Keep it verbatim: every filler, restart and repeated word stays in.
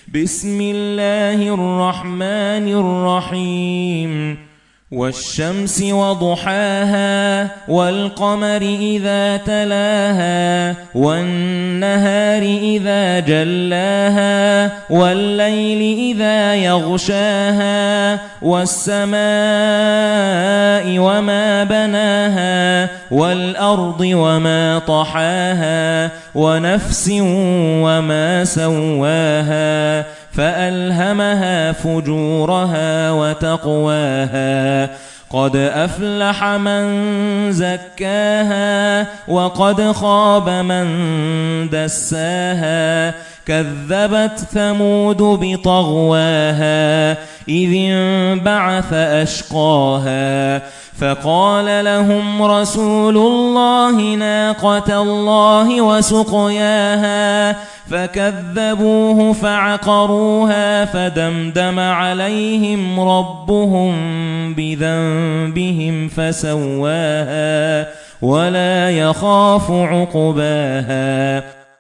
بسم الله الرحمن الرحيم والشمس وضحاها والقمر إذا تلاها والنهار إذا جلاها والليل إذا يغشاها والسماء وما بناها والأرض وما طحاها ونفس وما سواها فألهمها فجورها وتقواها قد أفلح من زكاها وقد خاب من دساها كذبت ثمود بطغواها إذ انبعث أشقاها فقال لهم رسول الله ناقة الله وسقياها فكذبوه فعقروها فدمدم عليهم ربهم بذنبهم فسواها ولا يخاف عقباها